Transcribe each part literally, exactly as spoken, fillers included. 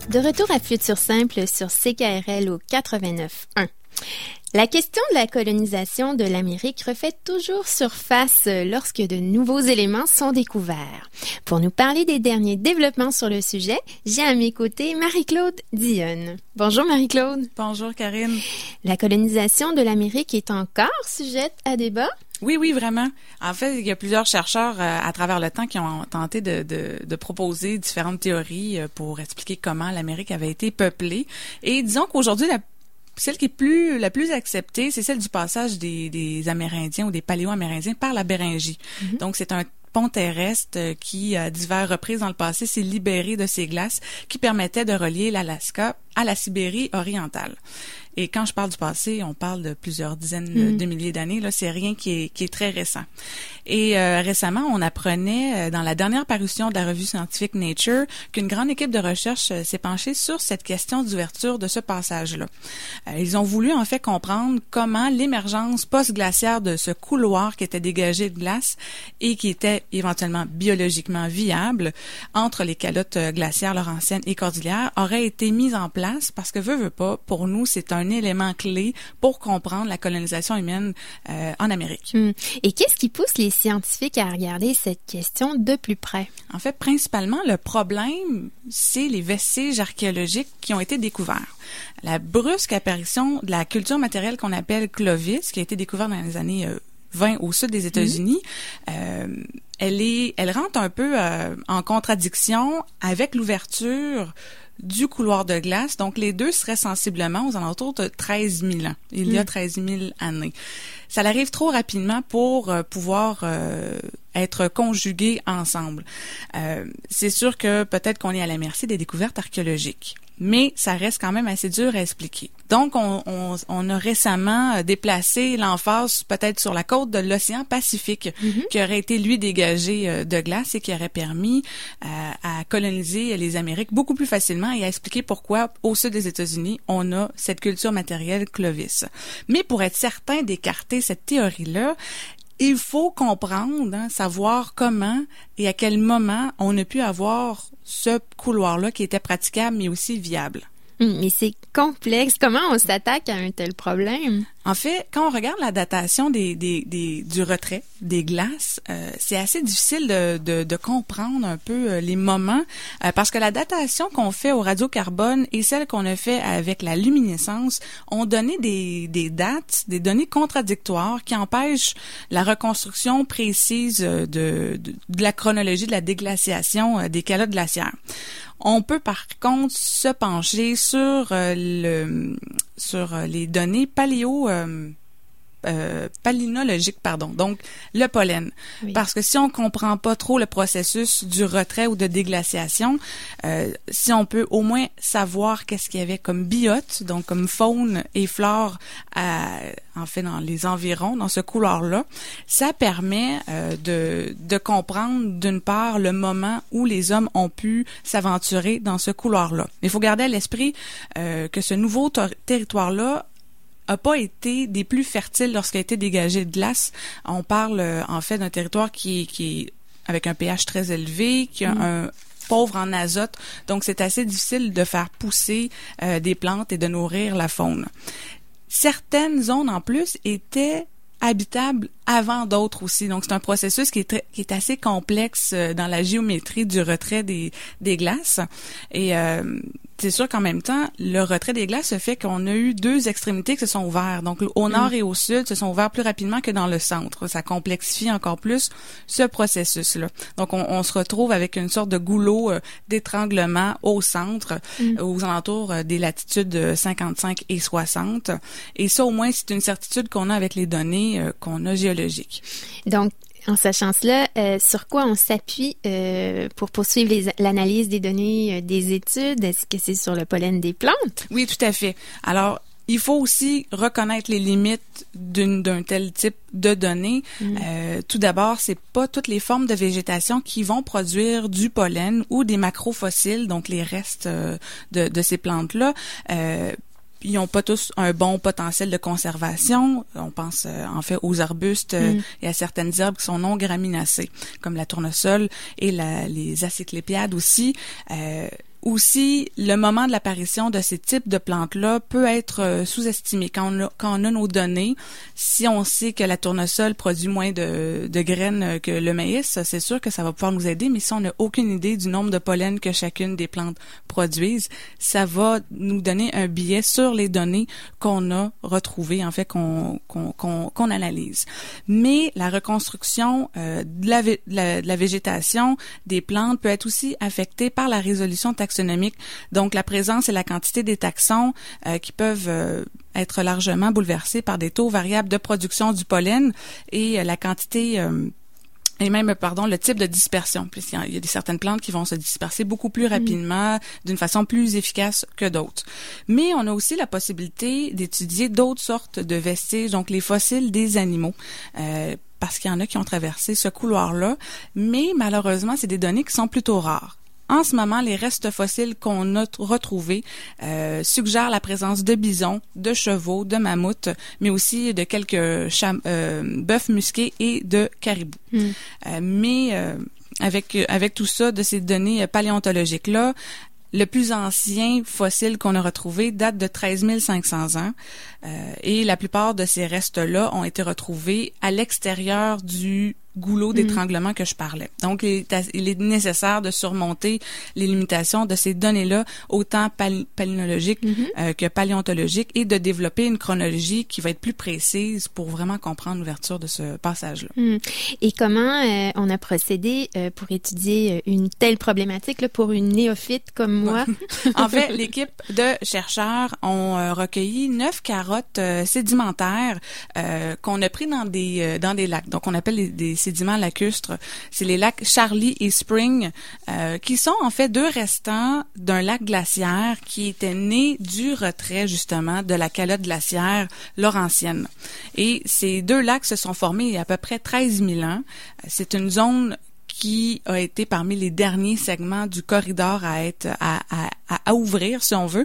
De retour à Futur Simple sur C K R L au quatre-vingt-neuf un. La question de la colonisation de l'Amérique refait toujours surface lorsque de nouveaux éléments sont découverts. Pour nous parler des derniers développements sur le sujet, j'ai à mes côtés Marie-Claude Dionne. Bonjour Marie-Claude. Bonjour Karine. La colonisation de l'Amérique est encore sujette à débat? Oui, oui, vraiment. En fait, il y a plusieurs chercheurs euh, à travers le temps qui ont tenté de, de, de proposer différentes théories euh, pour expliquer comment l'Amérique avait été peuplée. Et disons qu'aujourd'hui, la Celle qui est plus la plus acceptée, c'est celle du passage des, des Amérindiens ou des Paléo-Amérindiens par la Béringie. Mm-hmm. Donc, c'est un pont terrestre qui, à diverses reprises dans le passé, s'est libéré de ces glaces qui permettaient de relier l'Alaska à la Sibérie orientale. Et quand je parle du passé, on parle de plusieurs dizaines mm. de milliers d'années. Là, c'est rien qui est, qui est très récent. Et euh, récemment, on apprenait euh, dans la dernière parution de la revue scientifique Nature qu'une grande équipe de recherche euh, s'est penchée sur cette question d'ouverture de ce passage-là. Euh, ils ont voulu en fait comprendre comment l'émergence post-glaciaire de ce couloir qui était dégagé de glace et qui était éventuellement biologiquement viable entre les calottes glaciaires laurentiennes et cordillères aurait été mise en place parce que veut, veut pas, pour nous, c'est un un élément clé pour comprendre la colonisation humaine euh, en Amérique. Hum. Et qu'est-ce qui pousse les scientifiques à regarder cette question de plus près? En fait, principalement, le problème, c'est les vestiges archéologiques qui ont été découverts. La brusque apparition de la culture matérielle qu'on appelle Clovis, qui a été découverte dans les années euh, vingt au sud des États-Unis, mmh. euh, elle est, elle rentre un peu euh, en contradiction avec l'ouverture du couloir de glace. Donc, les deux seraient sensiblement aux alentours de treize mille ans. Il y a treize mille années. Ça arrive trop rapidement pour euh, pouvoir euh, être conjugués ensemble. Euh, c'est sûr que peut-être qu'on est à la merci des découvertes archéologiques, mais ça reste quand même assez dur à expliquer. Donc, on, on, on a récemment déplacé l'emphase peut-être sur la côte de l'océan Pacifique, mm-hmm. qui aurait été, lui, dégagé de glace et qui aurait permis euh, à coloniser les Amériques beaucoup plus facilement et à expliquer pourquoi, au sud des États-Unis, on a cette culture matérielle Clovis. Mais pour être certain d'écarter cette théorie-là, il faut comprendre, hein, savoir comment et à quel moment on a pu avoir ce couloir-là qui était praticable mais aussi viable. Mais c'est complexe. Comment on s'attaque à un tel problème? En fait, quand on regarde la datation des, des, des, du retrait des glaces, euh, c'est assez difficile de, de, de comprendre un peu euh, les moments euh, parce que la datation qu'on fait au radiocarbone et celle qu'on a fait avec la luminescence ont donné des, des dates, des données contradictoires qui empêchent la reconstruction précise de, de, de la chronologie de la déglaciation euh, des calottes glaciaires. On peut par contre se pencher sur euh, le sur euh, les données paléo euh, euh, palynologiques, pardon, donc le pollen. Oui. Parce que si on comprend pas trop le processus du retrait ou de déglaciation, euh, si on peut au moins savoir qu'est-ce qu'il y avait comme biote, donc comme faune et flore à, en fait dans les environs, dans ce couloir-là, ça permet euh, de, de comprendre d'une part le moment où les hommes ont pu s'aventurer dans ce couloir-là. Il faut garder à l'esprit euh, que ce nouveau ter- territoire-là a pas été des plus fertiles lorsqu'il a été dégagé de glace. On parle euh, en fait d'un territoire qui, qui est avec un pH très élevé, qui a mmh. un pauvre en azote, donc c'est assez difficile de faire pousser euh, des plantes et de nourrir la faune. Certaines zones en plus étaient habitables avant d'autres aussi. Donc, c'est un processus qui est, très, qui est assez complexe euh, dans la géométrie du retrait des, des glaces. Et euh, c'est sûr qu'en même temps, le retrait des glaces fait qu'on a eu deux extrémités qui se sont ouvertes. Donc, au nord mmh. et au sud, se sont ouverts plus rapidement que dans le centre. Ça complexifie encore plus ce processus-là. Donc, on, on se retrouve avec une sorte de goulot euh, d'étranglement au centre, mmh. euh, aux alentours euh, des latitudes cinquante-cinq et soixante. Et ça, au moins, c'est une certitude qu'on a avec les données euh, qu'on a géologiques. Donc, en sachant cela, euh, sur quoi on s'appuie euh, pour poursuivre les, l'analyse des données euh, des études? Est-ce que c'est sur le pollen des plantes? Oui, tout à fait. Alors, il faut aussi reconnaître les limites d'une, d'un tel type de données. Mmh. Euh, tout d'abord, c'est pas toutes les formes de végétation qui vont produire du pollen ou des macrofossiles, donc les restes euh, de, de ces plantes-là. Euh, Ils n'ont pas tous un bon potentiel de conservation. On pense euh, en fait aux arbustes euh, mm. et à certaines herbes qui sont non graminacées, comme la tournesol et la, les acéclépiades aussi. Euh, aussi, le moment de l'apparition de ces types de plantes-là peut être euh, sous-estimé. Quand on, a, quand on a nos données, si on sait que la tournesol produit moins de, de graines que le maïs, c'est sûr que ça va pouvoir nous aider, mais si on n'a aucune idée du nombre de pollen que chacune des plantes produisent, ça va nous donner un biais sur les données qu'on a retrouvées, en fait, qu'on, qu'on, qu'on, qu'on analyse. Mais la reconstruction euh, de, la, de, la, de la végétation des plantes peut être aussi affectée par la résolution taxonomique. Donc, la présence et la quantité des taxons euh, qui peuvent euh, être largement bouleversés par des taux variables de production du pollen et euh, la quantité euh, et même, pardon, le type de dispersion. Puis, il y a des certaines plantes qui vont se disperser beaucoup plus rapidement, mmh. d'une façon plus efficace que d'autres. Mais on a aussi la possibilité d'étudier d'autres sortes de vestiges, donc les fossiles des animaux. Euh, parce qu'il y en a qui ont traversé ce couloir-là, mais malheureusement, c'est des données qui sont plutôt rares. En ce moment, les restes fossiles qu'on a retrouvés euh, suggèrent la présence de bisons, de chevaux, de mammouths, mais aussi de quelques cham- euh, bœufs musqués et de caribous. Mm. Euh, mais euh, avec avec tout ça, de ces données paléontologiques-là, le plus ancien fossile qu'on a retrouvé date de treize mille cinq cents ans euh, et la plupart de ces restes-là ont été retrouvés à l'extérieur du goulot d'étranglement mmh. que je parlais. Donc, il est, il est nécessaire de surmonter les limitations de ces données-là, autant pal- palynologiques mmh. euh, que paléontologiques, et de développer une chronologie qui va être plus précise pour vraiment comprendre l'ouverture de ce passage-là. Mmh. Et comment euh, on a procédé euh, pour étudier une telle problématique là, pour une néophyte comme moi? En fait, l'équipe de chercheurs ont euh, recueilli neuf carottes euh, sédimentaires euh, qu'on a pris dans des euh, dans des lacs. Donc, on appelle les, des sédiments lacustres. C'est les lacs Charlie et Spring, euh, qui sont en fait deux restants d'un lac glaciaire qui était né du retrait justement de la calotte glaciaire laurentienne. Et ces deux lacs se sont formés il y a à peu près treize mille ans. C'est une zone qui a été parmi les derniers segments du corridor à être à, à, à ouvrir, si on veut.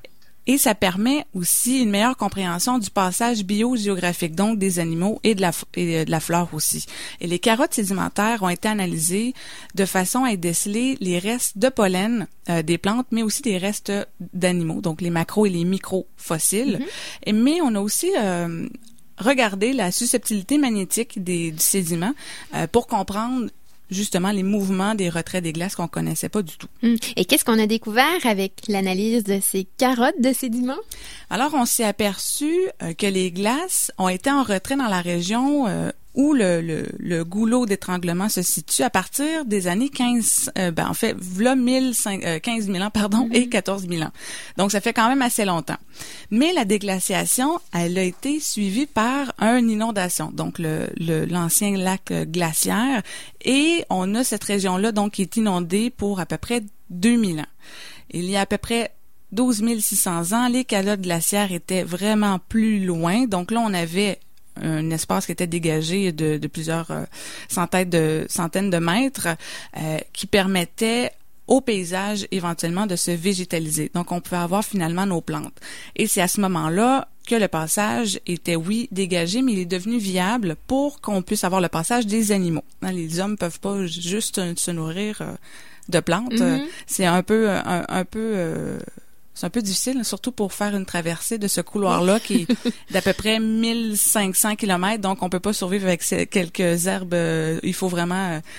Et ça permet aussi une meilleure compréhension du passage biogéographique, donc des animaux et de la, et de la flore aussi. Et les carottes sédimentaires ont été analysées de façon à déceler les restes de pollen euh, des plantes, mais aussi des restes d'animaux, donc les macros et les micro-fossiles. Mm-hmm. Et, mais on a aussi euh, regardé la susceptibilité magnétique des, du sédiment euh, pour comprendre justement les mouvements des retraits des glaces qu'on connaissait pas du tout. Et qu'est-ce qu'on a découvert avec l'analyse de ces carottes de sédiments? Alors, on s'est aperçu euh, que les glaces ont été en retrait dans la région euh, où le, le, le goulot d'étranglement se situe à partir des années quinze, euh, ben en fait, v'là mille cinq, euh, quinze mille ans, pardon, mm-hmm. et quatorze mille ans. Donc, ça fait quand même assez longtemps. Mais la déglaciation, elle a été suivie par une inondation, donc le, le l'ancien lac glaciaire, et on a cette région-là donc qui est inondée pour à peu près deux mille ans. Il y a à peu près douze mille six cents ans, les calottes glaciaires étaient vraiment plus loin, donc là, on avait un espace qui était dégagé de, de plusieurs euh, centaines de centaines de mètres euh, qui permettait au paysage éventuellement de se végétaliser. Donc, on pouvait avoir finalement nos plantes. Et c'est à ce moment-là que le passage était, oui, dégagé, mais il est devenu viable pour qu'on puisse avoir le passage des animaux. Les hommes peuvent pas juste se nourrir euh, de plantes. Mm-hmm. C'est un peu, un, un peu... Euh, C'est un peu difficile, surtout pour faire une traversée de ce couloir-là qui est d'à peu près mille cinq cents kilomètres, donc on peut pas survivre avec ces quelques herbes. Euh, il faut vraiment euh,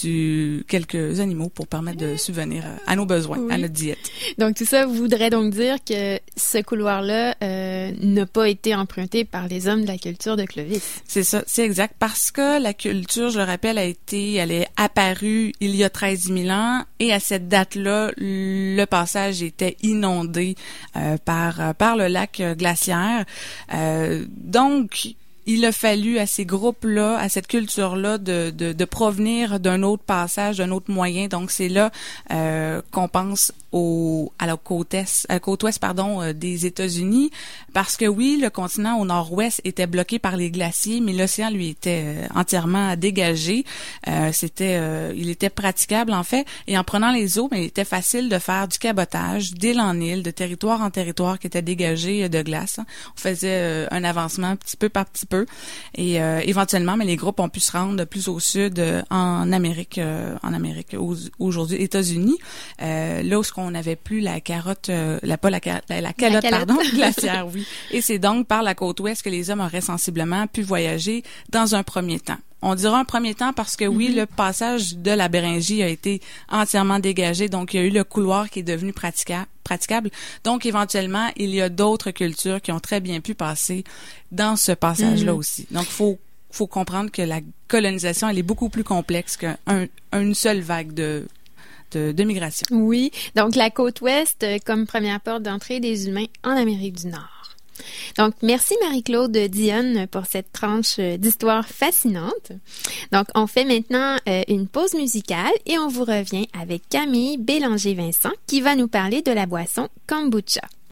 du quelques animaux pour permettre de subvenir euh, à nos besoins, oui. à notre diète. Donc tout ça voudrait donc dire que ce couloir-là euh, n'a pas été emprunté par les hommes de la culture de Clovis. C'est ça, c'est exact, parce que la culture, je le rappelle, a été, elle est apparue il y a treize mille ans, et à cette date-là, le passage était inondé Euh, par par le lac glaciaire. Euh, donc, il a fallu à ces groupes-là, à cette culture-là, de, de, de provenir d'un autre passage, d'un autre moyen. Donc, c'est là euh, qu'on pense au, à la côte est, à la côte ouest, pardon, euh, des États-Unis, parce que oui, le continent au nord-ouest était bloqué par les glaciers, mais l'océan lui était euh, entièrement dégagé. Euh, c'était, euh, il était praticable en fait, et en prenant les eaux, mais il était facile de faire du cabotage d'île en île, de territoire en territoire qui était dégagé de glace. On faisait euh, un avancement petit peu par petit peu peu. Et euh, éventuellement, mais les groupes ont pu se rendre plus au sud, euh, en Amérique, euh, en Amérique au, aujourd'hui, États-Unis, euh, là où ce qu'on n'avait plus la carotte, euh, la pas la, la, la calotte, la calotte. pardon, glaciaire, oui. Et c'est donc par la côte ouest que les hommes auraient sensiblement pu voyager dans un premier temps. On dira un premier temps parce que oui, mm-hmm. le passage de la Béringie a été entièrement dégagé, donc il y a eu le couloir qui est devenu pratica- praticable. Donc éventuellement, il y a d'autres cultures qui ont très bien pu passer dans ce passage-là mm-hmm. aussi. Donc faut faut comprendre que la colonisation, elle est beaucoup plus complexe qu'une un, seule vague de De, de migration. Oui, donc la côte ouest comme première porte d'entrée des humains en Amérique du Nord. Donc, merci Marie-Claude Dionne pour cette tranche d'histoire fascinante. Donc, on fait maintenant euh, une pause musicale et on vous revient avec Camille Bélanger-Vincent qui va nous parler de la boisson kombucha.